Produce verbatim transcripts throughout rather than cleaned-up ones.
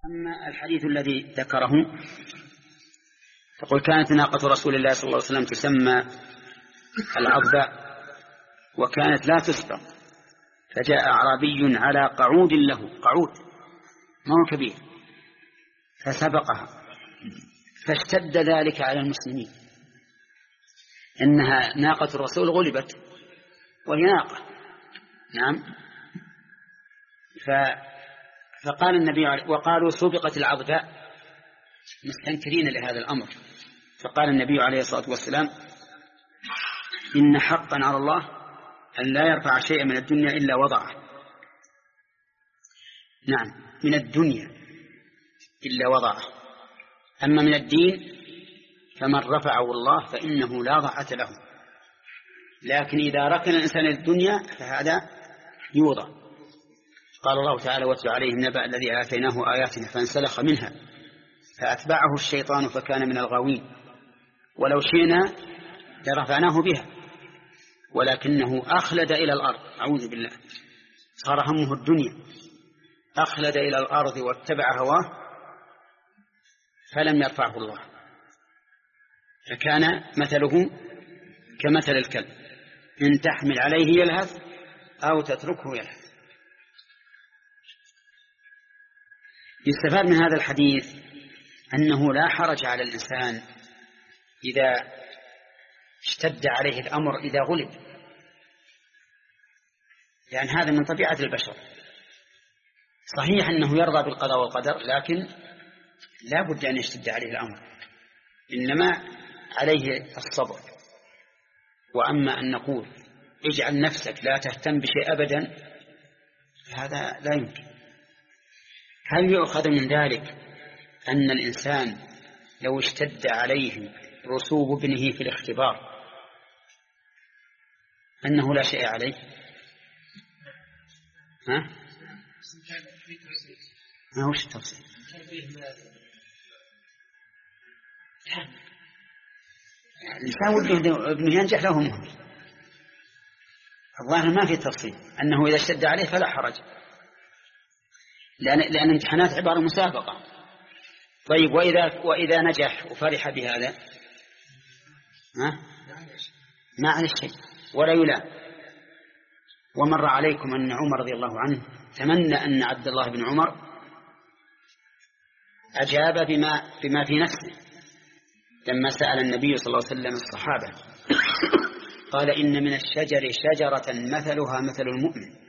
أما الحديث الذي ذكره تقول كانت ناقة رسول الله صلى الله عليه وسلم تسمى العضباء وكانت لا تسبق، فجاء أعرابي على قعود له، قعود ما هو كبير، فسبقها، فاشتد ذلك على المسلمين إنها ناقة الرسول غلبت وهي ناقة. نعم. فقال النبي عليه، وقالوا سبقت العضباء مستنكرين لهذا الأمر، فقال النبي عليه الصلاة والسلام إن حقا على الله أن لا يرفع شيئا من الدنيا إلا وضعه. نعم، من الدنيا إلا وضعه، أما من الدين فمن رفعه الله فإنه لا ضعة له، لكن إذا ركن الإنسان الدنيا فهذا يوضع. قال الله تعالى واتل عليهم نبأ الذي آتيناه آياتنا فانسلخ منها فأتبعه الشيطان فكان من الغاوين ولو شئنا لرفعناه بها ولكنه أخلد إلى الأرض، أعوذ بالله، صار همه الدنيا، أخلد إلى الأرض واتبع هواه فلم يرفعه الله، فكان مثله كمثل الكلب إن تحمل عليه يلهث أو تتركه يلهث. يستفاد من هذا الحديث أنه لا حرج على الإنسان إذا اشتد عليه الأمر إذا غلب، لأن هذا من طبيعة البشر. صحيح أنه يرضى بالقضاء والقدر، لكن لا بد أن يشتد عليه الأمر، إنما عليه الصبر. وأما أن نقول اجعل نفسك لا تهتم بشيء أبدا، هذا لا يمكن. هل يؤخذ من ذلك أن الإنسان لو اشتد عليه رسوب ابنه في الاختبار أنه لا شيء عليه؟ ها؟ ما هوش التفصيل. الإنسان وده ابنه ينجح له مهر، الظاهر ما في تفصيل أنه إذا اشتد عليه فلا حرج، لأن, لأن امتحانات عبارة مسابقة. طيب وإذا, وإذا نجح وفرح بهذا ها؟ ما عليه شيء ولا يلام. ومر عليكم أن عمر رضي الله عنه تمنى أن عبد الله بن عمر أجاب بما, بما في نفسه لما سأل النبي صلى الله عليه وسلم الصحابة قال إن من الشجر شجرة مثلها مثل المؤمن.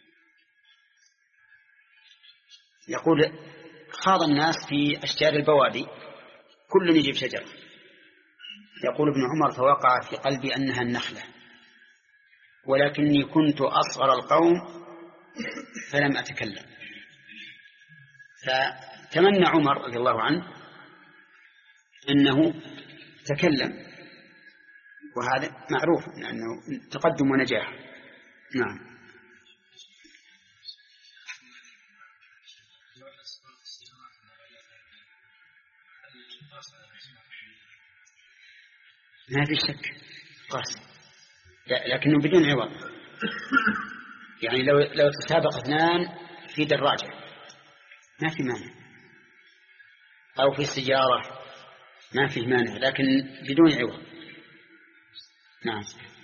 يقول خاض الناس في أشجار البوادي كل يجيب شجرة، يقول ابن عمر فوقع في قلبي أنها النخلة ولكني كنت أصغر القوم فلم أتكلم. فتمنى عمر رضي الله عنه أنه تكلم، وهذا معروف أنه تقدم ونجاح. نعم. ما في شك قاسم، لكنه بدون عوض. يعني لو لو تسابق اثنان في دراجة ما في مانع، أو في سيارة ما في مانع، لكن بدون عوض. نعم.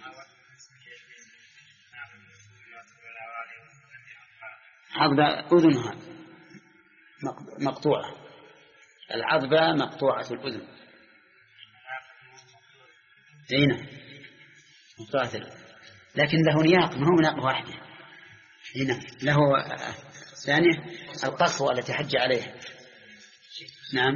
عضبة أذنها مقطوعة، العضبة مقطوعة الأذن. هنا مقاتل، لكن له نياق، ما هو ناق واحدة. هنا له ثانية القصوى التي حج عليها. نعم.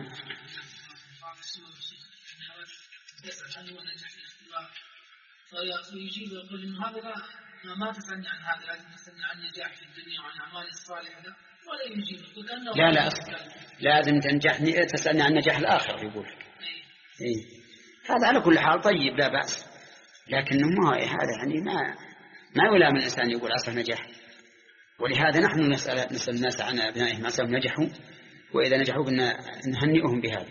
فيجيب ويقول إنه هذا لا ما تسألني عن هذا، لازم تسألني عن النجاح في الدنيا وعن أعمال الصالحة، ولا يجيب. لا لا لازم تنجح، تسألني عن نجاح الآخر يقول. إيه هذا على كل حال طيب لا بأس، لكنه ما هذا يعني ما ما يلام الإنسان يقول عسى نجاح. ولهذا نحن نسأل نسأل الناس عن أبنائهم عسى نجحوا، وإذا نجحوا نهنئهم بهذا.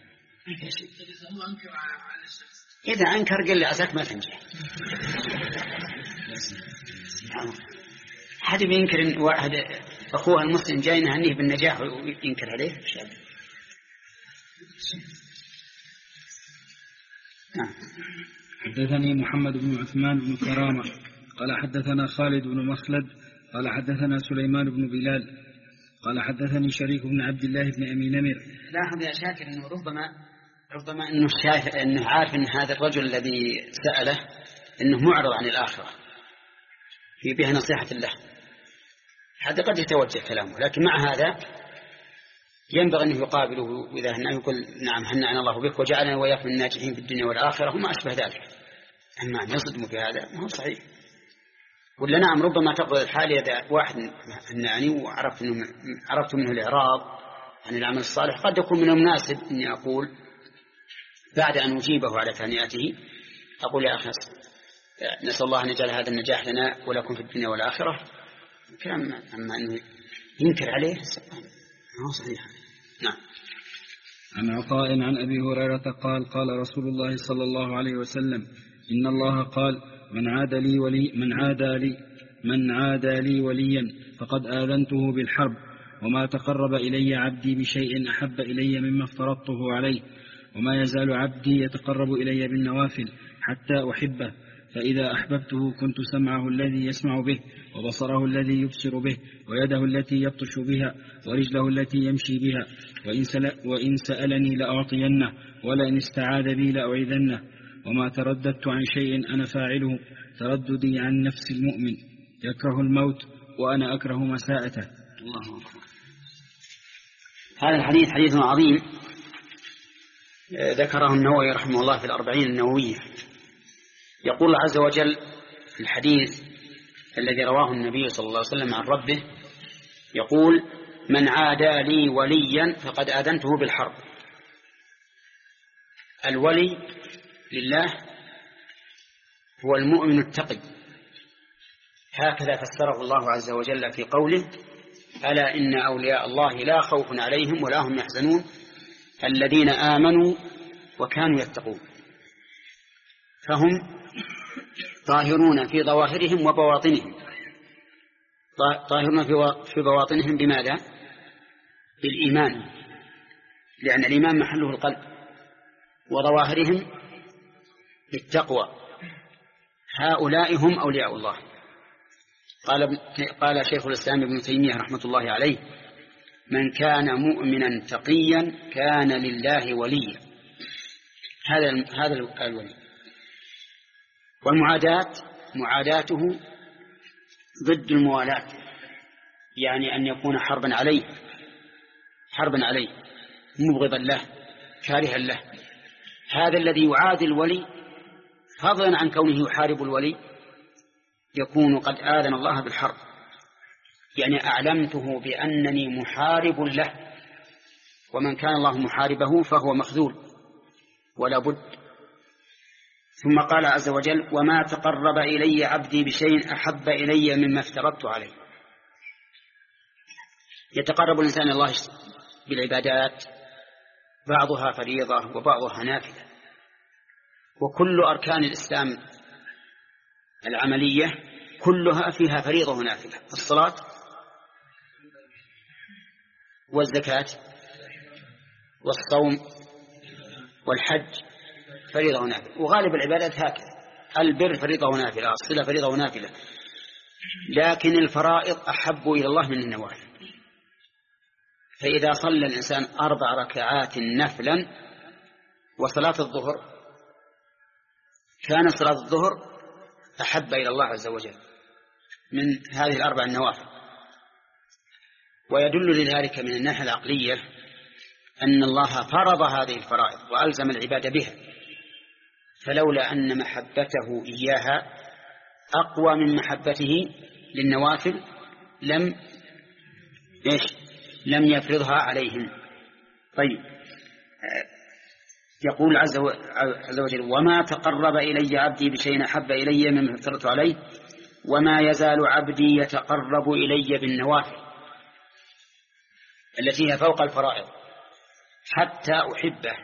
إذا أنكر قل لي عساك ما تنجح. أحد ينكر إن واحد أخوه المسلم جاي يهنيه بالنجاح وينكر عليه؟ نعم. حدثني محمد بن عثمان بن كرامة قال حدثنا خالد بن مخلد قال حدثنا سليمان بن بلال قال حدثني شريك بن عبد الله بن أمي نمر. لاحظ يا شاكر أنه ربما ربما أنه شايف أنه عارف أن هذا الرجل الذي سأله أنه معرض عن الآخرة في بها نصيحة الله، هذا قد يتوجه كلامه، لكن مع هذا ينبغي أنه يقابله وإذا هنا يقول نعم هنأنا الله بك وجعلنا وإياك من الناجحين في الدنيا والآخرة وما أشبه ذلك. أما أن يصدم بهذا ما هو صحيح. ولا نعم ربما تقضي الحال إذا واحد هنأني وعرفت منه عرفت منه الإعراض عن العمل الصالح، قد يكون من المناسب أني أقول بعد أن أجيبه على تهنئته أقول يا أخي نسأل الله أن يجعل هذا النجاح لنا ولكم في الدنيا والآخرة. كلام. أما أنه ينكر عليه ما هو صحيح. نعم. عن عطاء عن أبي هريرة قال قال رسول الله صلى الله عليه وسلم إن الله قال من عاد لي ولي من عاد لي من عاد لي وليا فقد آذنته بالحرب وما تقرب إلي عبدي بشيء أحب إلي مما افترضته عليه وما يزال عبدي يتقرب إلي بالنوافل حتى أحبه فإذا أحببته كنت سمعه الذي يسمع به وبصره الذي يبصر به ويده التي يبطش بها ورجله التي يمشي بها وإن, وإن سألني لأعطينه ولئن استعاذ بي لأعيذنه وما ترددت عن شيء أنا فاعله ترددي عن نفس المؤمن يكره الموت وأنا أكره مساءته. الله أكبر. هذا الحديث حديث عظيم ذكره النووي رحمه الله في الأربعين النووية. يقول الله عز وجل في الحديث الذي رواه النبي صلى الله عليه وسلم عن ربه يقول من عادى لي وليا فقد آذنته بالحرب. الولي لله هو المؤمن التقي، هكذا فسره الله عز وجل في قوله ألا إن أولياء الله لا خوف عليهم ولا هم يحزنون الذين آمنوا وكانوا يتقون. فهم ظاهرون في ظواهرهم وبواطنهم. ظاهرون في بواطنهم بماذا؟ بالإيمان، لأن الإيمان محله القلب، وظواهرهم بالتقوى. هؤلاء هم أولياء الله. قال قال شيخ الإسلام ابن تيمية رحمة الله عليه من كان مؤمنا تقيا كان لله وليا. هذا هذا الولي. والمعاداة معاداته ضد الموالاة، يعني أن يكون حربا عليه حربا عليه مبغضا له كارها له. هذا الذي يعادي الولي فضلا عن كونه يحارب الولي يكون قد آذن الله بالحرب، يعني أعلمته بأنني محارب له، ومن كان الله محاربه فهو مخذول ولا بد. ثم قال عز وجل وما تقرب إلي عبدي بشيء أحب إلي مما افترضت عليه. يتقرب الإنسان الله بالعبادات بعضها فريضة وبعضها نافلة، وكل أركان الإسلام العملية كلها فيها فريضة ونافلة. الصلاة والزكاة والصوم والحج فريضة ونافلة، وغالب العبادات هكذا. البر فريضة ونافلة، الصلة فريضة ونافلة، لكن الفرائض أحب إلى الله من النوافل. فإذا صلى الإنسان أربع ركعات نفلا وصلاة الظهر كان صلاة الظهر أحب إلى الله عز وجل من هذه الأربع النوافل. ويدل لذلك من الناحية العقلية أن الله فرض هذه الفرائض وألزم العباد بها، فلولا أن محبته إياها أقوى من محبته للنوافل لم إيش لم يفرضها عليهم. طيب يقول عز وجل وما تقرب إلي عبدي بشيء أحب إلي مما افترضت عليه وما يزال عبدي يتقرب إلي بالنوافل التي هي فوق الفرائض حتى أحبه.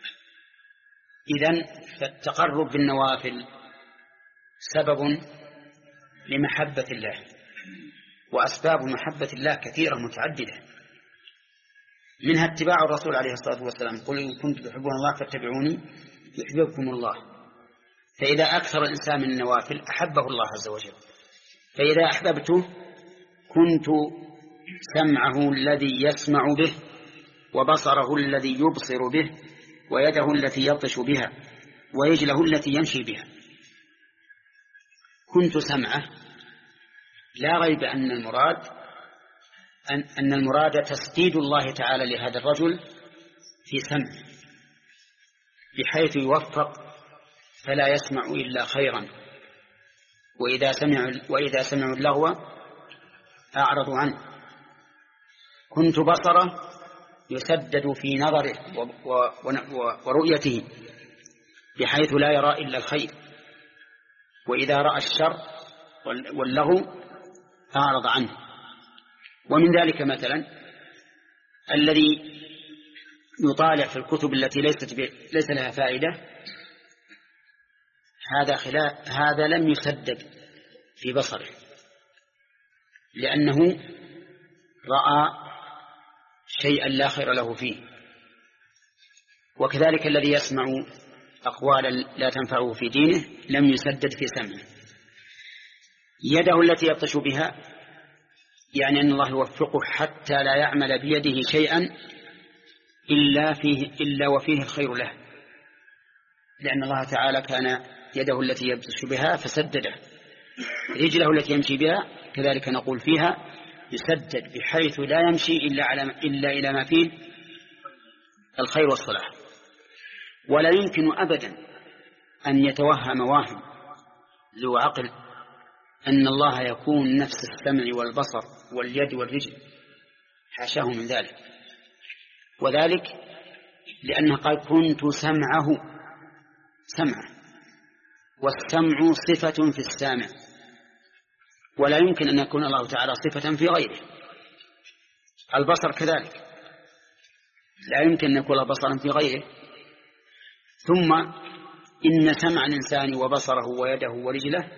إذن فالتقرب بالنوافل سبب لمحبة الله، وأسباب محبة الله كثيرة متعددة، منها اتباع الرسول عليه الصلاة والسلام، قل إن كنتم تحبون الله فاتبعوني يحببكم الله. فإذا أكثر الإنسان من النوافل أحبه الله عز وجل. فإذا أحببته كنت سمعه الذي يسمع به، وبصره الذي يبصر به، ويده التي يبطش بها، ورجله التي يمشي بها. كنت سمعه، لا ريب أن المراد أن, أن المراد تسديد الله تعالى لهذا الرجل في سمعه، بحيث يوفق فلا يسمع إلا خيرا، وإذا سمعوا, وإذا سمعوا اللغو أعرضوا عنه. كنت بصره، يسدد في نظره ورؤيته بحيث لا يرى إلا الخير، وإذا رأى الشر واللغو أعرض عنه. ومن ذلك مثلا الذي يطالع في الكتب التي ليست ليس لها فائدة، هذا خلاف، هذا لم يسدد في بصره، لأنه رأى شيئا لا خير له فيه. وكذلك الذي يسمع أقوالا لا تنفعه في دينه لم يسدد في سمعه. يده التي يبطش بها، يعني أن الله يوفقه حتى لا يعمل بيده شيئا إلا, فيه إلا وفيه الخير له، لأن الله تعالى كان يده التي يبطش بها فسدده. رجله التي يمشي بها كذلك نقول فيها يسدد، بحيث لا يمشي إلا, على إلا إلى ما فيه الخير والصلاح. ولا يمكن أبدا أن يتوهم واهم ذو عقل أن الله يكون نفس السمع والبصر واليد والرجل، حاشاه من ذلك. وذلك لأنه قال كنت سمعه، سمعه، والسمع صفة في السامع، ولا يمكن أن يكون الله تعالى صفة في غيره. البصر كذلك لا يمكن أن يكون بصرا في غيره. ثم إن سمع الإنسان وبصره ويده ورجله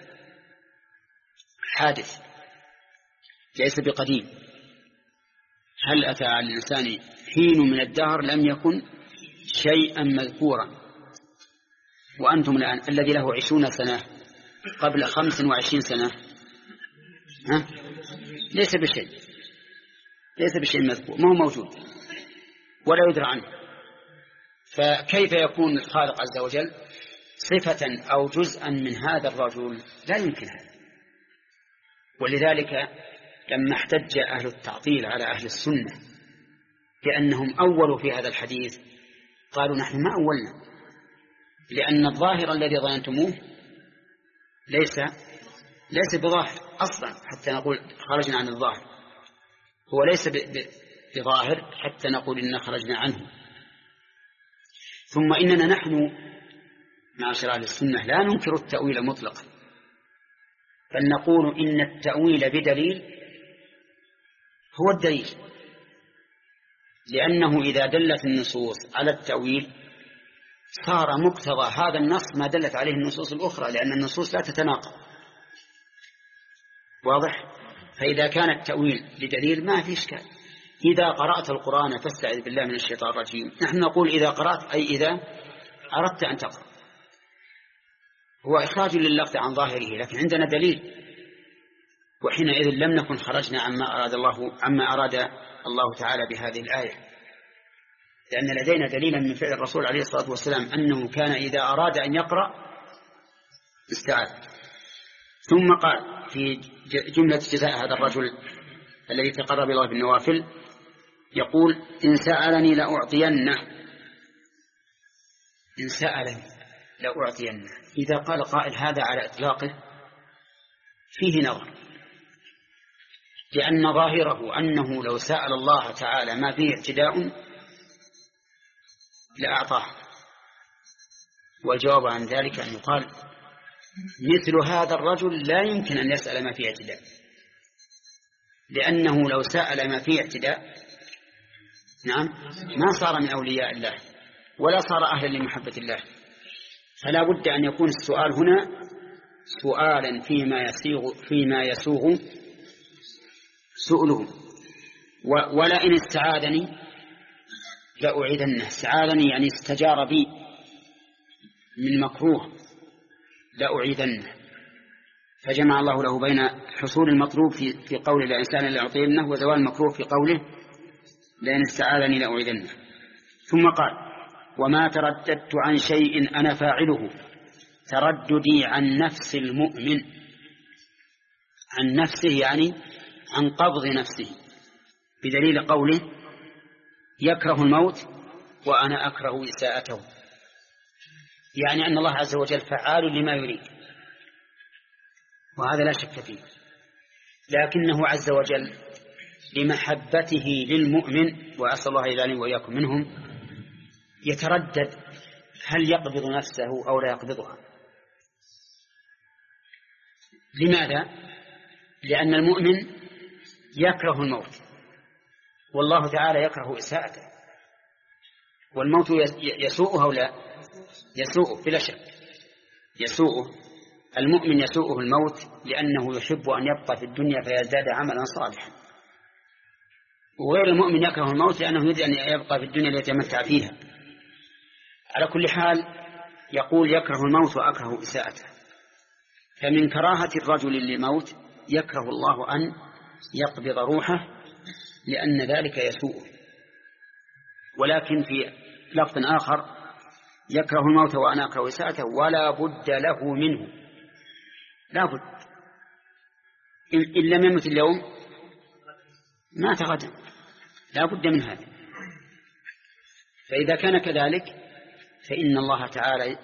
حادث ليس بقديم. هل أتى على الإنسان حين من الدهر لم يكن شيئا مذكورا؟ وأنتم الآن الذي له عشرون سنة قبل خمس وعشرين سنة ها؟ ليس بشيء، ليس بشيء مذكور، ما هو موجود ولا يدرى عنه. فكيف يكون الخالق عز وجل صفة أو جزءا من هذا الرجل؟ لا يمكن هذا. ولذلك لما احتج أهل التعطيل على أهل السنة بأنهم أولوا في هذا الحديث قالوا نحن ما أولنا، لأن الظاهر الذي ظننتموه ليس ليس بظاهر أصلا حتى نقول خرجنا عن الظاهر، هو ليس بظاهر حتى نقول إننا خرجنا عنه. ثم إننا نحن معاشر أهل السنة لا ننكر التأويل مطلقا، بل نقول إن التأويل بدليل هو الدليل، لأنه إذا دلت النصوص على التأويل صار مقتضى هذا النص ما دلت عليه النصوص الأخرى، لأن النصوص لا تتناقض. واضح؟ فإذا كان التأويل لدليل ما في إشكال. إذا قرأت القرآن فاستعذ بالله من الشيطان الرجيم، نحن نقول إذا قرأت أي إذا أردت أن تقرأ، هو إخراج لللفظ عن ظاهره، لكن عندنا دليل، وحينئذ لم نكن خرجنا عما أراد الله عما أراد الله تعالى بهذه الآية، لأن لدينا دليلا من فعل الرسول عليه الصلاة والسلام أنه كان إذا أراد أن يقرأ استعاذ. ثم قال في جملة جزاء هذا الرجل الذي تقرب الله بالنوافل يقول إن سألني لأعطينه، إن سألني لأعطينه. إذا قال قائل هذا على إطلاقه فيه نظر، لأن ظاهره أنه لو سأل الله تعالى ما فيه اعتداء لأعطاه، والجواب عن ذلك أن يقال مثل هذا الرجل لا يمكن أن يسأل ما فيه اعتداء، لأنه لو سأل ما فيه اعتداء نعم ما صار من أولياء الله ولا صار أهلا لمحبة الله. فلا بد أن يكون السؤال هنا سؤالا فيما يسوغ, فيما يسوغ سؤلهم. ولئن استعاذني لأعيذنه. استعاذني يعني استجار بي من مكروه لأعيذنه. فجمع الله له بين حصول المطلوب في في قول الإنسان لأعطينه وزوال المكروه في قوله لئن استعاذني لأعيذنه. ثم قال وما ترددت عن شيء أنا فاعله ترددي عن نفس المؤمن. عن نفسه يعني عن قبض نفسه، بدليل قوله يكره الموت وأنا أكره إساءته، يعني أن الله عز وجل فعال لما يريد، وهذا لا شك فيه. لكنه عز وجل لمحبته للمؤمن، وأسأل الله يجعلني وإياكم منهم، يتردد هل يقبض نفسه أو لا يقبضها. لماذا؟ لأن المؤمن يكره الموت، والله تعالى يكره إساءته، والموت يسوءه أو لا يسوءه بلا شك يسوءه. المؤمن يسوءه الموت لأنه يحب أن يبقى في الدنيا فيزداد عملا صالحا، وغير المؤمن يكره الموت لأنه يريد أن يبقى في الدنيا ليتمتع فيها. على كل حال يقول يكره الموت وأكره إساءته. فمن كراهة الرجل للموت يكره الله أن يقبض روحه لأن ذلك يسوءه. ولكن في لفظ آخر يكره الموت وأنا أكره إساءته ولا بد له منه. لا بد، إن لم يمت اليوم مات غدا، لا بد من هذا. فإذا كان كذلك فإن الله تعالى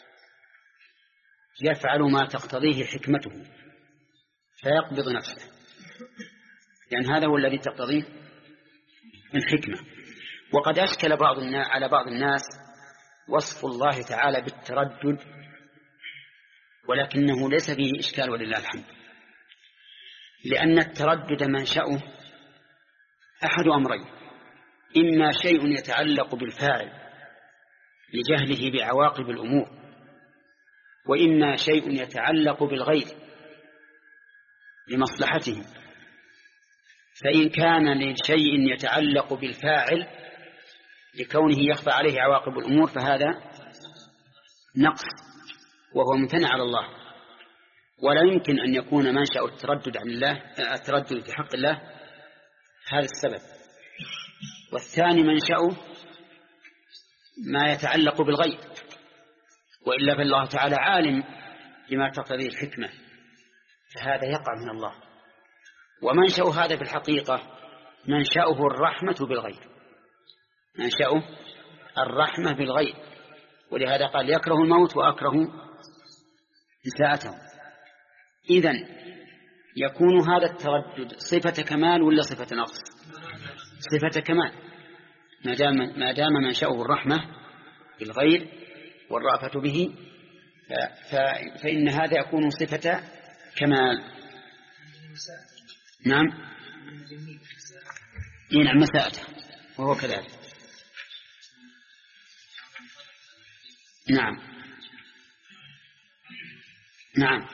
يفعل ما تقتضيه حكمته فيقبض نفسه، يعني هذا هو الذي تقتضيه الحكمة. وقد أشكل بعض الناس على بعض الناس وصف الله تعالى بالتردد، ولكنه ليس فيه إشكال ولله الحمد، لأن التردد منشأه أحد أمرين: إما شيء يتعلق بالفاعل لجهله بعواقب الأمور، وإما شيء يتعلق بالغير لمصلحته. فإن كان لشيء يتعلق بالفاعل لكونه يخفى عليه عواقب الأمور فهذا نقص وهو ممتنع على الله، ولا يمكن أن يكون منشأ التردد عن الله التردد في حق الله هذا السبب. والثاني منشأه ما يتعلق بالغيب، وإلا فالله تعالى عالم بما تقتضيه الحكمة، فهذا يقع من الله. ومنشأ هذا في الحقيقة منشأه الرحمة بالغيب، منشأه الرحمة بالغيب، ولهذا قال يكره الموت وأكره إساءته. إذن يكون هذا التردد صفة كمال ولا صفة نقص؟ صفة كمال، ما دام ما دام منشأه الرحمة بالغير والرأفة به، فإن هذا يكون صفة كمال. نعم ينعم مساءته وهو كذلك. نعم نعم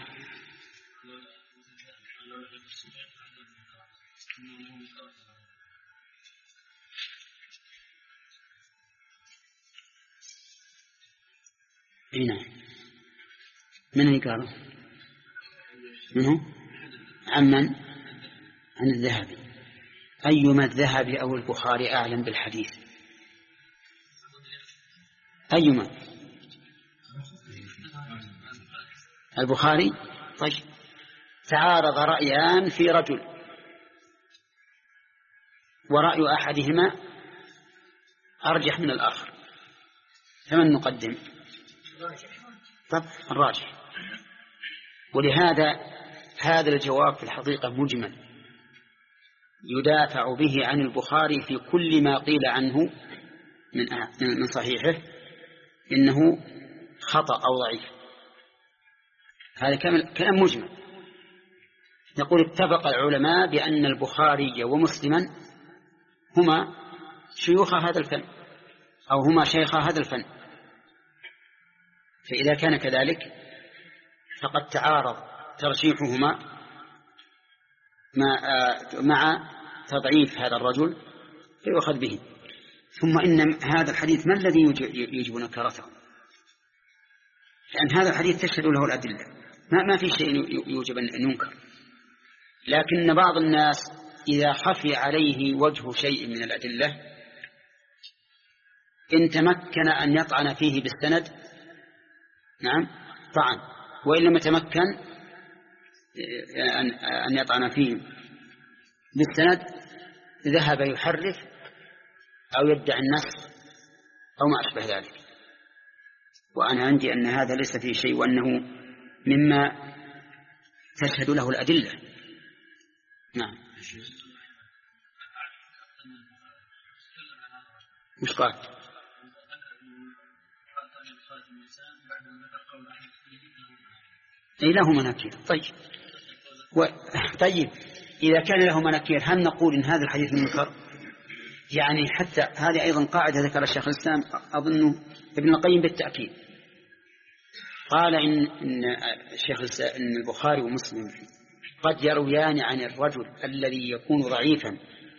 نعم. من قالوا منه عمن عن الذهبي؟ أيما الذهبي أو البخاري أعلم بالحديث؟ أيما البخاري؟ طيب تعارض رأيان في رجل ورأي أحدهما أرجح من الآخر، فمن نقدم؟ طب الراجح. ولهذا هذا الجواب في الحقيقة مجمل يدافع به عن البخاري في كل ما قيل عنه من من صحيحه إنه خطأ أو ضعيف. هذا كلام مجمل. يقول اتفق العلماء بأن البخاري ومسلما هما شيوخ هذا الفن أو هما شيخ هذا الفن، فإذا كان كذلك فقد تعارض ترشيحهما مع تضعيف هذا الرجل فيؤخذ به. ثم إن هذا الحديث ما الذي يجب نكرته؟ لأن هذا الحديث تشهد له الأدلة، ما ما في شيء يوجب أن ينكر. لكن بعض الناس إذا خفي عليه وجه شيء من الأدلة إن تمكن أن يطعن فيه بالسند نعم طعن، وإن لم يتمكن أن يطعن فيه بالسند ذهب يحرف أو يدعي النص أو ما أشبه ذلك. وأنا عندي أن هذا ليس فيه شيء، وأنه مما تشهد له الأدلة. نعم. وش قال؟ أي له مناكير. طيب و... طيب إذا كان له مناكير هل نقول إن هذا الحديث منكر؟ يعني حتى هذه أيضا قاعدة ذكر الشيخ الإسلام أظن ابن القيم بالتأكيد، قال إن, إن الشيخ إن البخاري ومسلم قد يرويان عن الرجل الذي يكون ضعيفا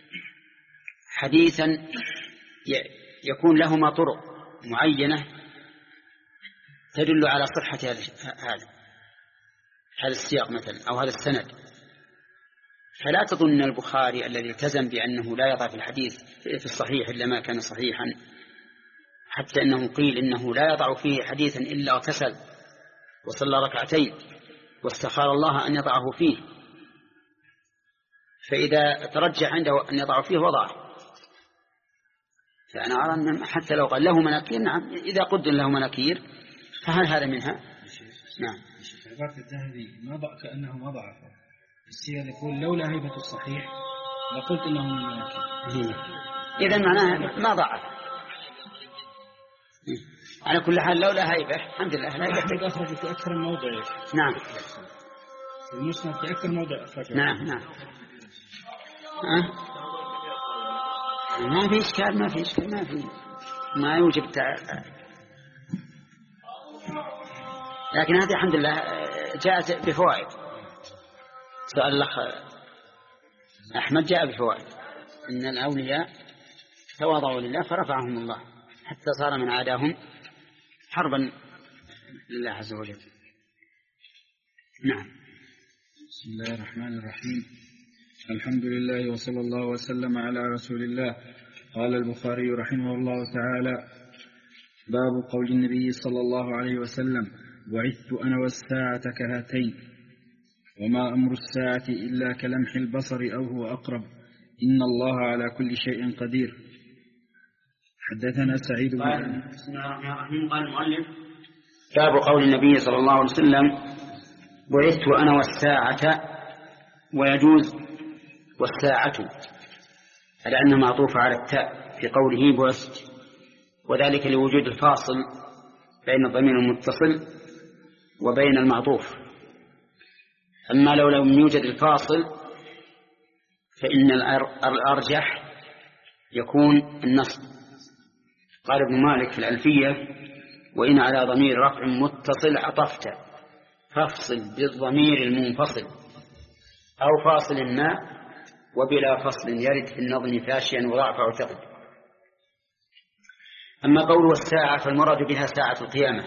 حديثا يكون لهما طرق معينة تدل على صحة هذا هذا السياق مثلا أو هذا السند. فلا تظن البخاري الذي التزم بأنه لا يضع في الحديث في الصحيح إلا ما كان صحيحا، حتى أنه قيل إنه لا يضع فيه حديثا إلا اغتسل وصلى ركعتين واستخار الله أن يضعه فيه، فإذا ترجح عنده أن يضع فيه وضعه. فأنا أرى أن حتى لو قال له مناكير نعم، إذا قدر له مناكير فهل هذا منها؟ نعم. عبارة الذهبي ما ضع كأنه ما ضعفه، السياق يقول لولا هيبة الصحيح لقلت إنه من المناكير. إذا معناها ما ضعف. على كل حال لولا هيبة الحمد لله لا يحتاج أخرج في أكثر من موضع. نعم. المسند في أكثر موضع أخرج. نعم نعم. أه؟ ما في إشكال ما في إشكال ما في ما يوجب تع... لكن هذه الحمد لله جاءت بفوائد. سؤال الأخ أحمد جاء بفوائد إن الأولياء تواضعوا لله فرفعهم الله حتى صار من عاداهم حربا لله عز وجل. نعم. بسم الله الرحمن الرحيم. الحمد لله وصلى الله وسلم على رسول الله. قال البخاري رحمه الله تعالى: باب قول النبي صلى الله عليه وسلم: بعثت أنا والساعة كهاتين، وما أمر الساعة إلا كلمح البصر أو هو أقرب، إن الله على كل شيء قدير. حدثنا سعيد بن قال بسم الله الرحمن الرحيم. قال المؤلف: باب قول النبي صلى الله عليه وسلم: بعثت أنا والساعة، ويجوز والساعة لأنه معطوف على التاء في قوله بعثت، وذلك لوجود الفاصل بين الضمير المتصل وبين المعطوف. أما لو لم يوجد الفاصل فإن الأرجح يكون النصب. قال ابن مالك في الألفية: وإن على ضمير رفع متصل عطفت فافصل بالضمير المنفصل أو فاصل ما وبلا فصل يرد في النظم فاشيا وضعف اعتقد. أما قول الساعة فالمراد بها ساعة القيامة،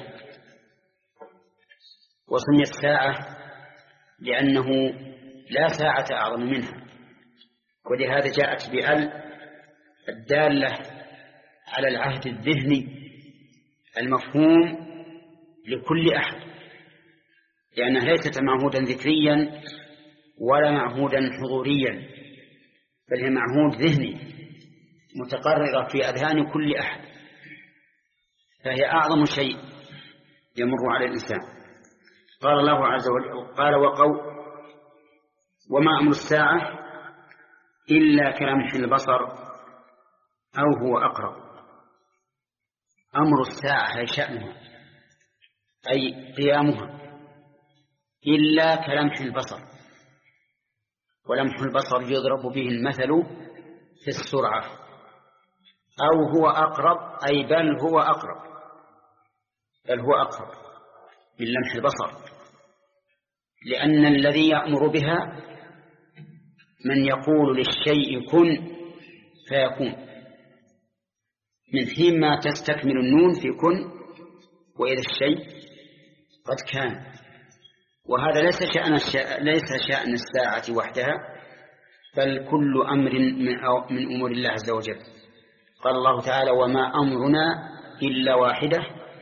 وسميت ساعة لأنه لا ساعة أعظم منها، ولهذا جاءت بأل الدالة على العهد الذهني المفهوم لكل أحد، لأنها ليست معهودا ذكريا ولا معهودا حضوريا، بل هي معهود ذهني متقررة في أذهان كل أحد، فهي أعظم شيء يمر على الإنسان. قال الله عز وجل: قال وقول وما أمر الساعة إلا كلمح البصر أو هو أقرب. أمر الساعة هي شأنها أي قيامها إلا كلمح البصر، ولمح البصر يضرب به المثل في السرعة. أو هو أقرب أي بل هو أقرب، بل هو أقرب من لمح البصر، لأن الذي يأمر بها من يقول للشيء كن فيكون، من حين ما تستكمل النون في كن وإذا الشيء قد كان. وهذا ليس شأن ليس شأن الساعة وحدها، بل كل أمر من أمور الله عز وجل. قال الله تعالى: وما أمرنا إلا واحدة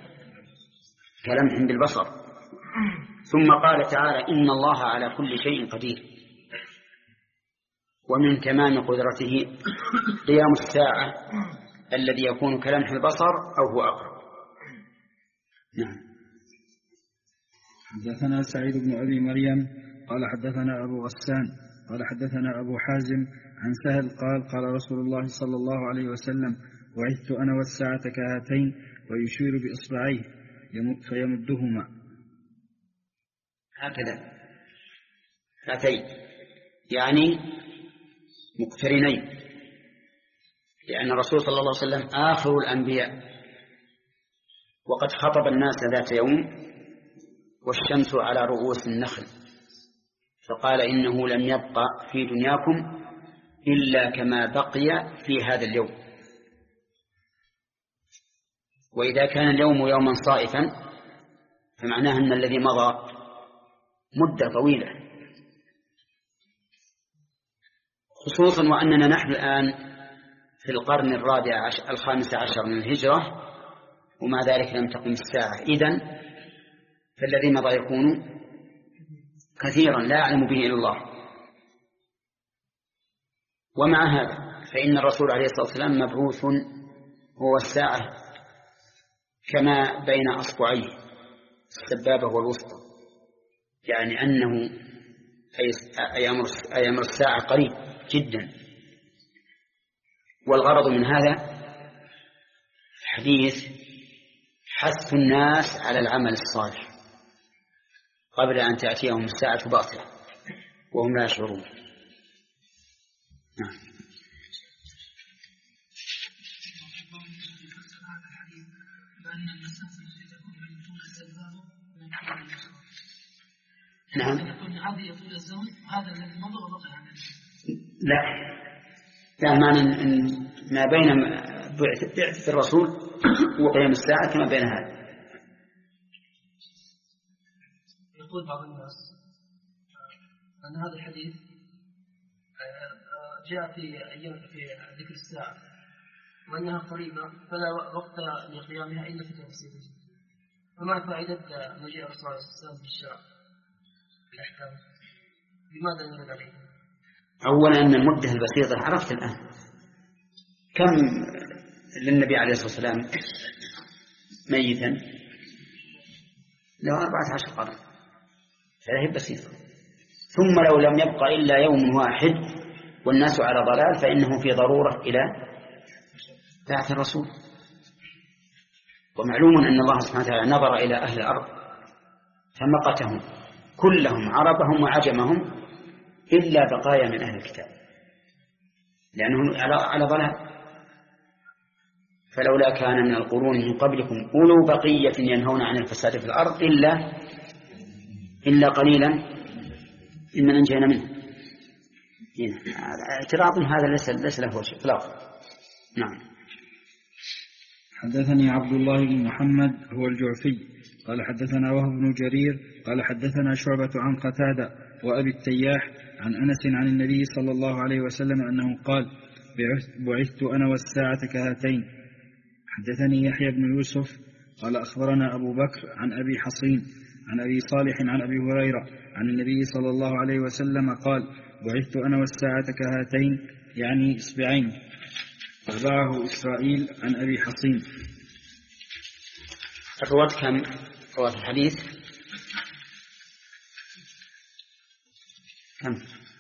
كلمح بالبصر. ثم قال تعالى: إن الله على كل شيء قدير. ومن تمام قدرته قيام الساعة الذي يكون كلمح البصر أو هو أقرب. نعم. حدثنا سعيد بن أبي مريم قال حدثنا أبو غسان قال حدثنا أبو حازم عن سهل قال قال رسول الله صلى الله عليه وسلم: وعدت أنا والساعة كهاتين، ويشير بإصبعيه فيمدهما هكذا، هاتين يعني مقترنين، لأن الرسول صلى الله عليه وسلم آخر الأنبياء، وقد خطب الناس ذات يوم والشمس على رؤوس النخل، فقال: إنه لم يبقى في دنياكم إلا كما بقي في هذا اليوم. وإذا كان اليوم يوما صائفا فمعناه أن الذي مضى مدة طويلة، خصوصا وأننا نحن الآن في القرن الرابع عشر الخامس عشر من الهجرة، ومع ذلك لم تقم الساعة. إذن فالذي مضى يكون كثيرا لا يعلم به إلا الله. ومع هذا فإن الرسول عليه الصلاة والسلام مبعوث هو الساعة كما بين أصبعيه السبابة والوسطى، يعني أنه أي أمر الساعة قريب جدا. والغرض من هذا حديث حث الناس على العمل الصالح قبل أن تأتيهم الساعة بغتة وهم لا يشعرون. نعم. نعم. لا لا معنى ما بين بعث الرسول وقيام الساعة كما بين هذا. يقول بعض الناس أن هذا الحديث جاء في أيام في ذكر الساعة وأنها قريبة فلا وقت لقيامها إلا في تفسيره. فما فائدة مجيء الرسول صلى الله عليه وسلم بالشرع بالأحكام؟ لماذا نرد عليه؟ أولا أن المدة البسيطة عرفت الآن كم للنبي عليه الصلاة والسلام ميتا له أربعة عشر قرن، فهي بسيطة. ثم لو لم يبقى إلا يوم واحد والناس على ضلال فإنه في ضرورة إلى بعث الرسول. ومعلوم أن الله سبحانه وتعالى نظر إلى أهل الأرض فمقتهم كلهم عربهم وعجمهم إلا بقايا من أهل الكتاب لأنهم على ضلال. فلولا كان من القرون من قبلكم أولو بقية ينهون عن الفساد في الأرض إلا إلا قليلا إن ننجينا منه. اعتراض هذا ليس ليس له وجه إطلاقا. نعم. حدثني عبد الله بن محمد هو الجعفي قال حدثنا وهب بن جرير قال حدثنا شعبة عن قتادة وأبي التياح عن أنس عن النبي صلى الله عليه وسلم أنه قال: بعثت أنا والساعة كهاتين. حدثني يحيى بن يوسف قال أخبرنا أبو بكر عن أبي حصين عن أبي صالح عن أبي هريرة عن النبي صلى الله عليه وسلم قال: بعثت أنا والساعة كهاتين يعني إصبعين. تابعه إسرائيل عن أبي حصين. الرواة كم رواة الحديث؟ كم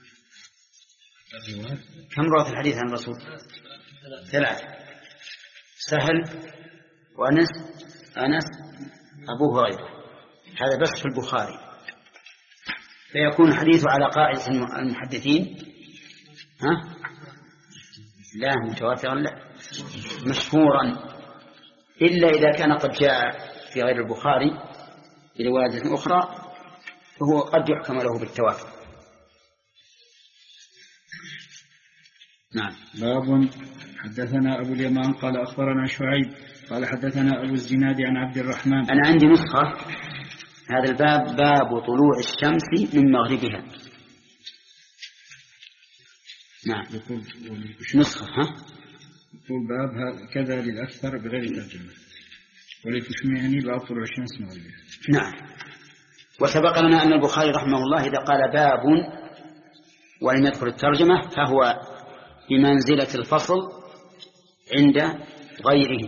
كم رواة الحديث عن الرسول؟ ثلاثة: سهل وأنس أنس أبو هريرة. هذا بس في البخاري، فيكون حديثه على قاعدة المحدثين ها؟ لا متواترا لا مشهورا، إلا إذا كان قد جاء في غير البخاري برواية أخرى فهو قد يحكم له بالتواتر. نعم. باب. حدثنا أبو اليمان قال أخبرنا شعيب قال حدثنا أبو الزناد عن عبد الرحمن. أنا عندي نسخة هذا الباب باب طلوع الشمس من مغربها. نعم. نسخة ها يقول باب كذا للأكثر بغير ترجمة ولتشمعني باب طلوع الشمس من مغربها. نعم. وسبق لنا أن البخاري رحمه الله إذا قال باب ولم يذكر الترجمة فهو بمنزلة الفصل عند غيره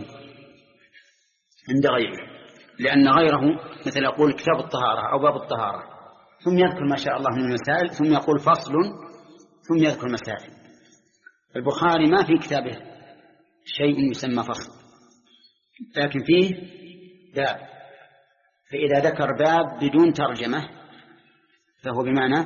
عند غيره لأن غيره مثل يقول كتاب الطهارة أو باب الطهارة ثم يذكر ما شاء الله من المسائل ثم يقول فصل ثم يذكر مسائل. البخاري ما في كتابه شيء يسمى فصل لكن فيه باب، فإذا ذكر باب بدون ترجمة فهو بمعنى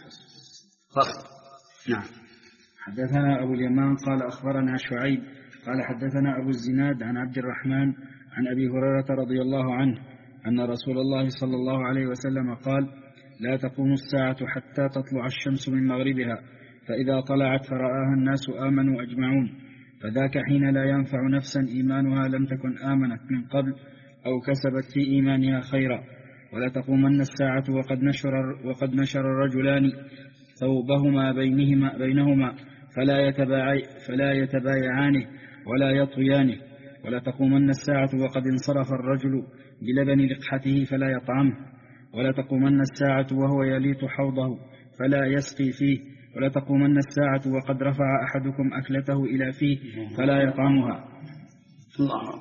فصل. نعم. حدثنا أبو اليمان قال أخبرنا شعيب قال حدثنا أبو الزناد عن عبد الرحمن عن أبي هريرة رضي الله عنه أن رسول الله صلى الله عليه وسلم قال لا تقوم الساعة حتى تطلع الشمس من مغربها فإذا طلعت فرآها الناس آمنوا أجمعون فذاك حين لا ينفع نفسا إيمانها لم تكن آمنت من قبل أو كسبت في إيمانها خيرا ولا تقومن الساعة وقد نشر, وقد نشر الرجلان ثوبهما بينهما, بينهما فلا, يتباعي فلا يتبايعانه ولا يطويانه ولا تقومن الساعة وقد انصرف الرجل بلبن لقحته فلا يطعمه ولا تقومن الساعة وهو يليط حوضه فلا يسقي فيه ولا تقومن الساعة وقد رفع أحدكم أكلته إلى فيه فلا يطعمها. الله.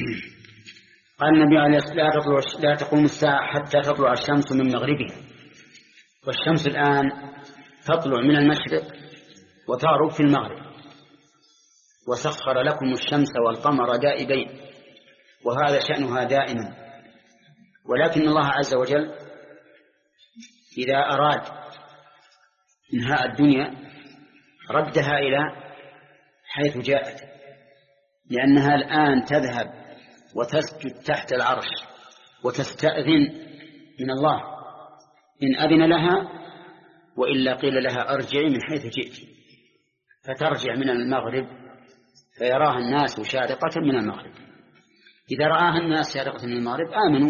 قال النبي عليه الصلاة والسلام لا تقوم الساعة حتى تطلع الشمس من مغربها، والشمس الآن تطلع من المشرق وتغرب في المغرب، وسخر لكم الشمس والقمر دائبين، وهذا شأنها دائما. ولكن الله عز وجل إذا أراد إنهاء الدنيا ردها إلى حيث جاءت، لأنها الآن تذهب وتسجد تحت العرش وتستأذن من الله إن أذن لها، وإلا قيل لها أرجعي من حيث جئت، فترجع من المغرب فيراها الناس شارقة من المغرب. إذا رآها الناس شارقة من المغرب آمنوا،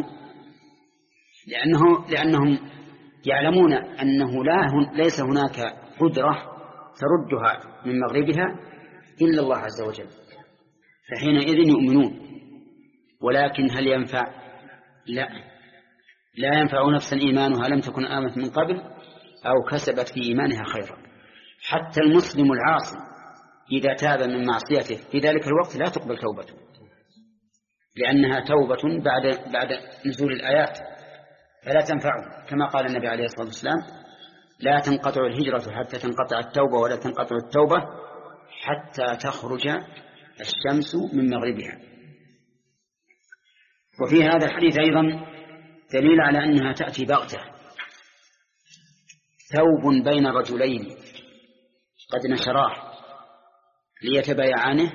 لأنه لأنهم يعلمون أنه لا ليس هناك قدرة تردها من مغربها إلا الله عز وجل، فحينئذ يؤمنون. ولكن هل ينفع؟ لا، لا ينفع نفسا إيمانها لم تكن آمنت من قبل أو كسبت في إيمانها خيرا. حتى المسلم العاصي إذا تاب من معصيته في ذلك الوقت لا تقبل توبته، لأنها توبة بعد بعد نزول الآيات، فلا تنفعه. كما قال النبي عليه الصلاة والسلام لا تنقطع الهجرة حتى تنقطع التوبة، ولا تنقطع التوبة حتى تخرج الشمس من مغربها. وفي هذا الحديث أيضا دليل على أنها تأتي بغتة، ثوب بين رجلين قد نشراه ليتبايعانه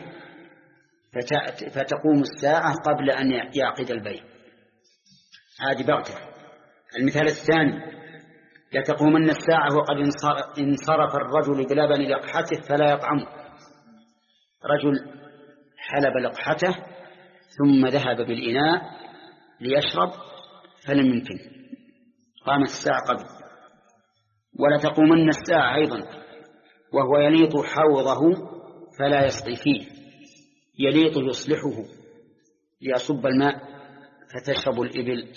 فتقوم الساعة قبل أن يعقد البيع، هذه بغتة. المثال الثاني لتقومن الساعة وقد انصرف الرجل بلبن لقحته فلا يطعمه، رجل حلب لقحته ثم ذهب بالإناء ليشرب فلم يمكن، قامت الساعة قبل. ولا تقومن الساعة أيضا وهو يليط حوضه فلا يسقي فيه، يليط يصلحه ليصب الماء فتشرب الإبل،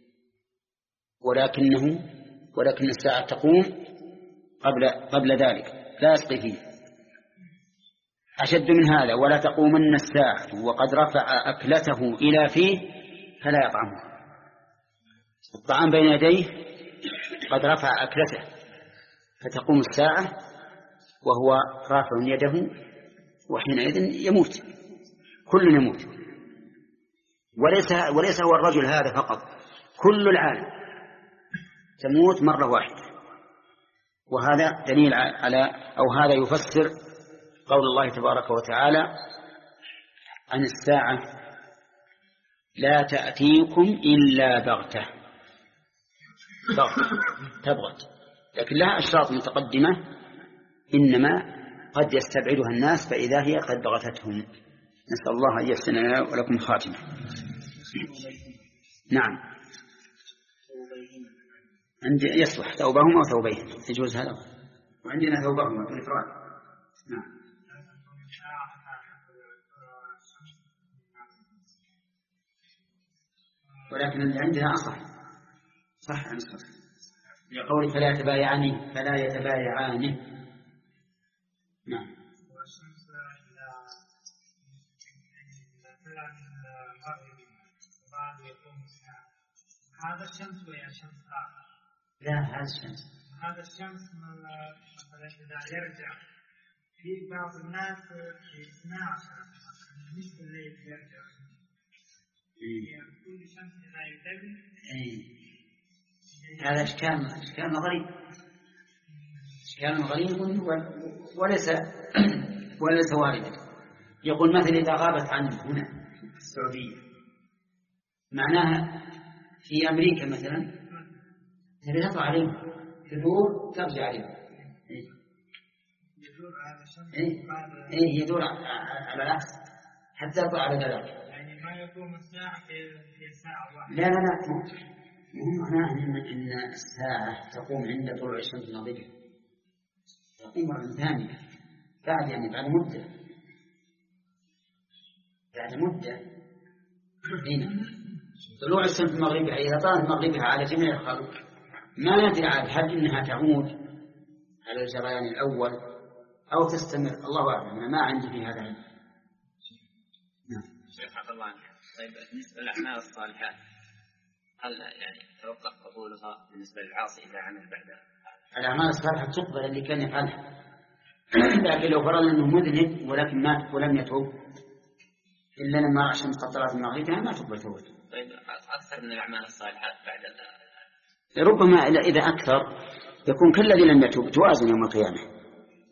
ولكنه ولكن الساعة تقوم قبل قبل ذلك لا يسقي فيه. أشد من هذا ولا تقومن الساعة وقد رفع أكلته إلى فيه فلا يطعمه، الطعام بين يديه قد رفع أكلته، فتقوم الساعة وهو رافع يده، وحينئذ يموت، كل يموت. وليس وليس هو الرجل هذا فقط، كل العالم تموت مرة واحدة. وهذا دليل على أو هذا يفسر قول الله تبارك وتعالى عن الساعة لا تأتيكم إلا بغتة، بغتة تبغت، لكن لها أشراط متقدمة إنما قد يستبعدها الناس فإذا هي قد بغتتهم. نسأل الله أن يحسن لنا ولكم خاتمة. نعم عندي يصلح ثوبهم أو ثوبين يجوز هذا، وعندنا ثوبهم بالإفراد. نعم ولكن اللي عندها أصح صح عن صح لقول فلا يتبايعانه فلا يتبايعانه. نعم هذا الشمس ويا شمس آخر. لا هذا الشمس هذا الشمس مثلا إذا يرجع في بعض الناس في اثنا عشر نصف الليل يرجع كل شمس إذا يتبع. هذا إشكال إشكال غريب إشكال غريب وليس وليس واردا. يقول مثلا إذا غابت عنه هنا في السعودية معناها في أمريكا مثلا تبي تطلع عليه تدور ترجع عليه. يدور على الشمس. إيه يدور على العكس حتى يطلع على ذلك. يعني ما يقوم الساعة في ساعة واحدة. لا لا لا مهم معناه إن إن الساعة تقوم عند طلوع الشمس الناضجة تقوم مرة ثانية بعد يعني بعد مدة بعد مدة هنا طلوع الشمس المغربية. إذا طالت مغربها على جميع الخلق ما ندري عاد هل إنها تعود على الجريان الأول أو تستمر، الله أعلم. أنا ما عندي في هذا العلم. نعم شيخ عبد الله. طيب بالنسبة للأعمال الصالحات هل يعني توقف قبولها بالنسبة للعاصي إذا عمل بعدها؟ الأعمال الصالحة تقبل اللي كان يفعلها لكن لو فرضنا أنه مذنب ولكن مات ولم يتوب إلا لما رأى الشمس قد طلعت المغرب ما تقبل توبته. طيب أكثر من الأعمال الصالحات بعد ربما إذا أكثر يكون كالذي لم يتوب توازن يوم القيامة.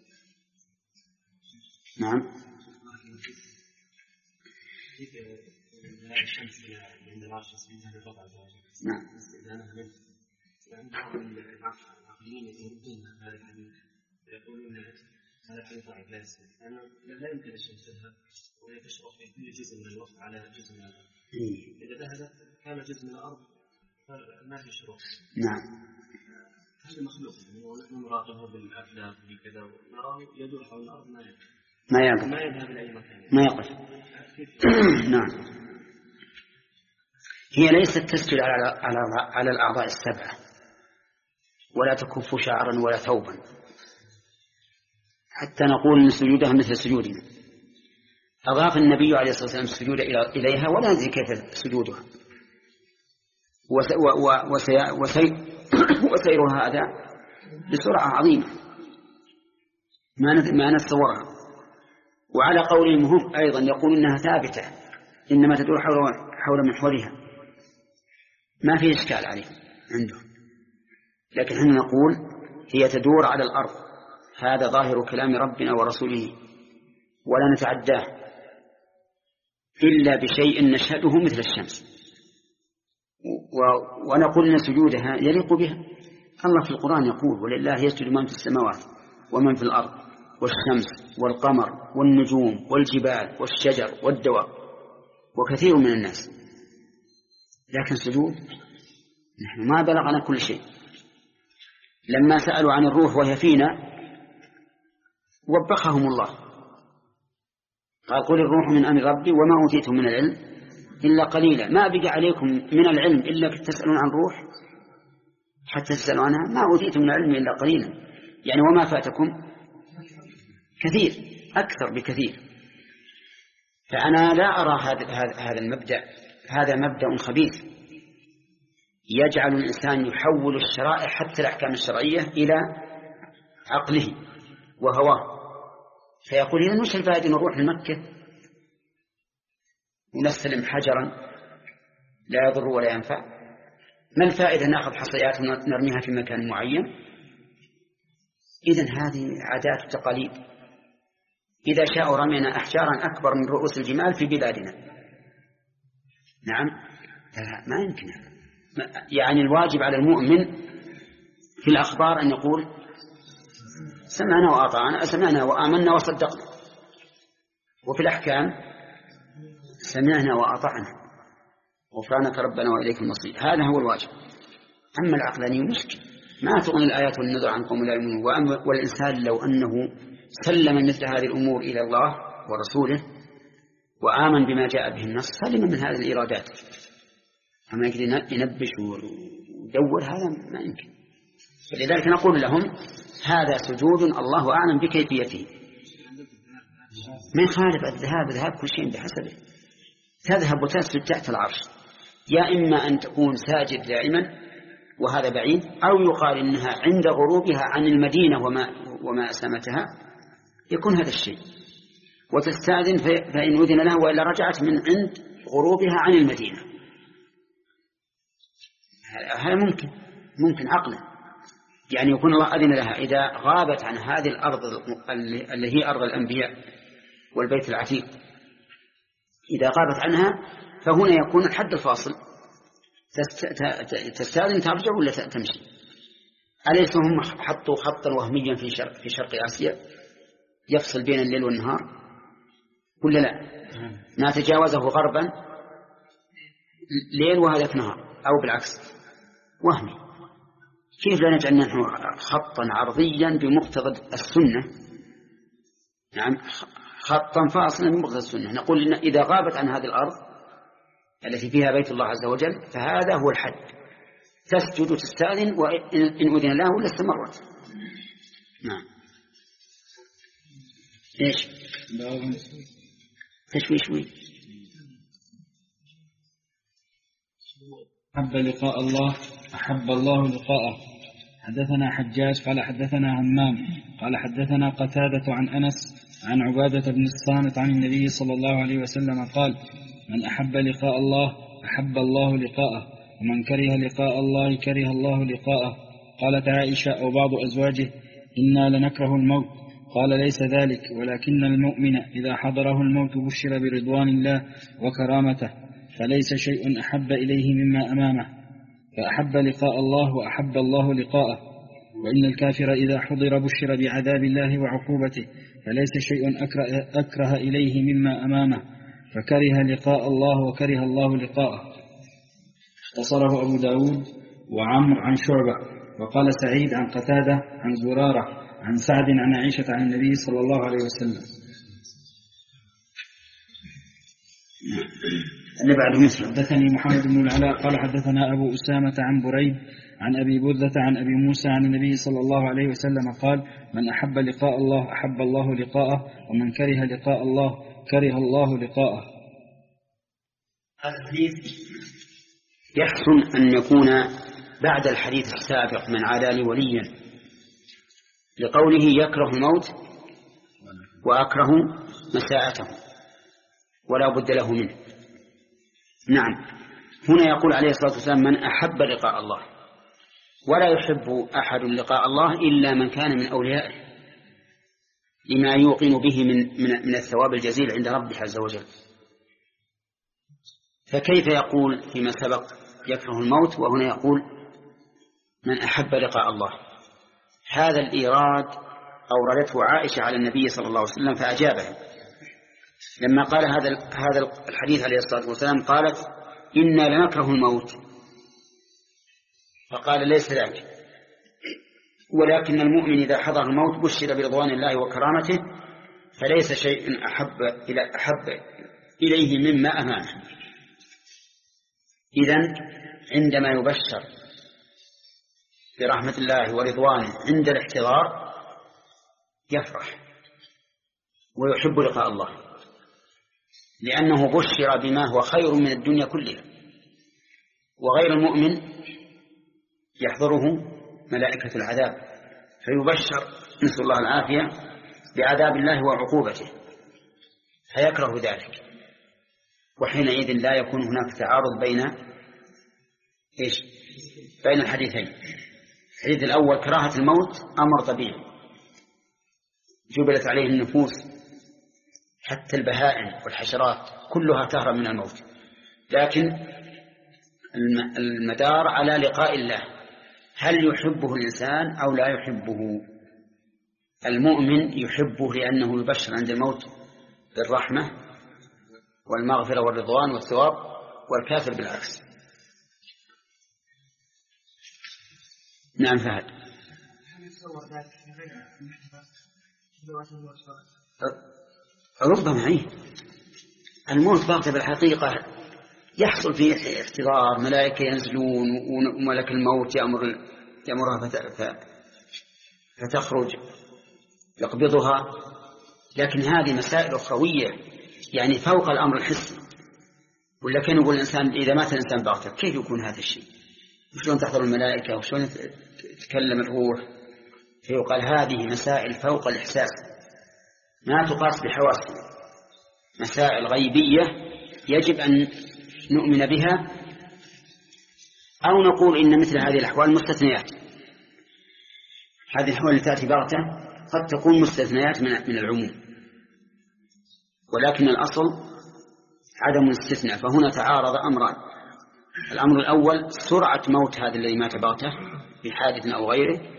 نعم نعم يقولون هذا الحديث ضعيف لا يصح لأنه لا يمكن الشمس تذهب وهي تشرف في كل جزء من الوقت على جزء من الأرض. إذا ذهبت كان جزء من الأرض فما في شروق. نعم هذا مخلوق يعني ونحن نراقبه بالأفلاك بكذا ونراه يدور حول الأرض ما يذهب ما يقف ما يذهب إلى أي مكان ما يقف. نعم هي ليست تسجل على على على الأعضاء السبعة ولا تكف شعرا ولا ثوبا حتى نقول إن سجودها مثل سجودنا. أضاف النبي عليه الصلاة والسلام السجود إليها ولا ندري كيف سجودها وسيرها هذا بسرعة عظيمة ما نتصورها. وعلى قولهم هم أيضا يقول إنها ثابتة إنما تدور حول حول محورها ما في إشكال عليه عندهم، لكن احنا نقول هي تدور على الأرض. هذا ظاهر كلام ربنا ورسوله ولا نتعداه إلا بشيء نشهده مثل الشمس ونقول إن سجودها يليق بها. الله في القرآن يقول ولله يسجد من في السماوات ومن في الأرض والشمس والقمر والنجوم والجبال والشجر والدواب وكثير من الناس، لكن سجود نحن ما بلغنا كل شيء. لما سألوا عن الروح وهي فينا وبخهم الله قال قل الروح من أمر ربي وما أوتيتم من العلم إلا قليلا. ما بقى عليكم من العلم إلا تسألون عن روح حتى تسألوا عنها. ما أوتيتم من العلم إلا قليلا يعني وما فاتكم كثير أكثر بكثير. فأنا لا أرى هذا المبدأ هذا مبدأ خبيث يجعل الإنسان يحول الشرائع حتى الأحكام الشرعية إلى عقله وهواه، فيقول إذن وش الفائدة نروح لمكة ونستلم حجرا لا يضر ولا ينفع؟ ما الفائدة نأخذ حصيات ونرميها في مكان معين؟ إذن هذه عادات وتقاليد. إذا شاءوا رمينا أحجارا أكبر من رؤوس الجمال في بلادنا. نعم ما يمكن. يعني الواجب على المؤمن في الأخبار أن يقول سمعنا وأطعنا، سمعنا وآمنا وصدقنا. وفي الأحكام سمعنا وأطعنا غفرانك ربنا وإليك المصير، هذا هو الواجب. أما العقلاني مشكل، ما تغني الآيات والنذر عن قوم لا يؤمنون. والإنسان لو أنه سلم مثل هذه الأمور إلى الله ورسوله وآمن بما جاء به النص سلم من هذه الإرادات. أما يقدر ينبش ويدور هذا ما يمكن. فلذلك نقول لهم هذا سجود الله أعلم بكيفيته. ما يخالف الذهاب، ذهاب كل شيء بحسبه. تذهب وتسجد تحت العرش، يا إما أن تكون ساجد دائما وهذا بعيد، أو يقال إنها عند غروبها عن المدينة وما, وما أسامتها يكون هذا الشيء، وتستأذن فإن أذن لها، وإلا رجعت من عند غروبها عن المدينة. هذا ممكن ممكن عقلا، يعني يكون الله أذن لها إذا غابت عن هذه الأرض اللي هي أرض الأنبياء والبيت العتيق، إذا غابت عنها فهنا يكون الحد الفاصل، تستأذن ترجع ولا تمشي. أليس هم حطوا خطا وهميا في شرق, في شرق آسيا يفصل بين الليل والنهار ولا لا؟ ما تجاوزه غربا ليل وهذا نهار، أو بالعكس وهمي. كيف لا نجعل نحن خطا عرضيا بمقتضى السنة؟ نعم، خطا فاصلا بمقتضى السنة. نقول إن إذا غابت عن هذه الأرض التي فيها بيت الله عز وجل فهذا هو الحد، تسجد وتستأذن، وإن أذن له ولا استمرت. نعم. إيش تشويش وين؟ أحب لقاء الله أحب الله لقاءه. حدثنا حجاج قال حدثنا همام قال حدثنا قتادة عن أنس عن عبادة بن الصامت عن النبي صلى الله عليه وسلم قال: من أحب لقاء الله أحب الله لقاءه، ومن كره لقاء الله كره الله لقاءه. قالت عائشة أو بعض أزواجه: إنا لنكره الموت. قال: ليس ذلك، ولكن المؤمن إذا حضره الموت بشر برضوان الله وكرامته، فليس شيء أحب إليه مما أمامه، فأحب لقاء الله وأحب الله لقاءه. وإن الكافر إذا حضر بشر بعذاب الله وعقوبته، فليس شيء أكره, أكره إليه مما أمامه، فكره لقاء الله وكره الله لقاءه. اختصره أبو داود وعمر عن شعبة. وقال سعيد عن قتادة عن زرارة عن سعد عن عائشة عن النبي صلى الله عليه وسلم. اللي بعده مثل حدثني محمد بن العلاء قال حدثنا أبو أسامة عن بريد عن أبي بردة عن أبي موسى عن النبي صلى الله عليه وسلم قال: من أحب لقاء الله أحب الله لقاءه، ومن كره لقاء الله كره الله لقاءه. هذا الحديث يحسن أن يكون بعد الحديث السابق من عادى لي وليا، لقوله يكره الموت وأكره مساءته ولا بد له منه. نعم، هنا يقول عليه الصلاة والسلام: من أحب لقاء الله، ولا يحب أحد لقاء الله إلا من كان من أوليائه، لما يوقن به من, من, من الثواب الجزيل عند ربه عز وجل. فكيف يقول فيما سبق يكره الموت وهنا يقول من أحب لقاء الله؟ هذا الإيراد أوردته عائشة على النبي صلى الله عليه وسلم فأجابه لما قال هذا هذا الحديث عليه الصلاة والسلام، قالت: إنا لنكره الموت، فقال: ليس ذلك، ولكن المؤمن إذا حضر الموت بشر برضوان الله وكرامته، فليس شيء أحب إلى أحب إليه مما أمامه. إذن عندما يبشر برحمة الله ورضوانه عند الاحتضار يفرح ويحب لقاء الله، لأنه بشر بما هو خير من الدنيا كلها. وغير المؤمن يحضره ملائكة العذاب فيبشر، نسأل الله العافية، بعذاب الله وعقوبته، فيكره ذلك. وحينئذ لا يكون هناك تعارض بين إيش؟ بين الحديثين. الحديث الأول كراهة الموت أمر طبيعي جبلت عليه النفوس، حتى البهائم والحشرات كلها تهرب من الموت، لكن المدار على لقاء الله، هل يحبه الإنسان أو لا يحبه؟ المؤمن يحبه لأنه يبشر عند الموت بالرحمة والمغفرة والرضوان والثواب، والكافر بالعكس. نعم فهد. ربما عيه الموت باقي بالحقيقة يحصل فيه احتضار، ملائكة ينزلون وملك الموت يأمر يأمرها فتخرج يقبضها، لكن هذه مسائل أخروية يعني فوق الأمر الحسي. ولا كان يقول الإنسان إذا مات الإنسان بغتة كيف يكون هذا الشيء؟ وشلون تحضر الملائكة وشلون تتكلم الروح؟ فيقال هذه مسائل فوق الإحساس ما تقاس بحواسنا، مسائل غيبية يجب أن نؤمن بها، أو نقول إن مثل هذه الأحوال مستثنيات. هذه الأحوال التي تأتي بغتة قد تكون مستثنيات من العموم، ولكن الأصل عدم الاستثناء. فهنا تعارض أمران: الأمر الأول سرعة موت هذا الذي مات بغتة بحادث أو غيره،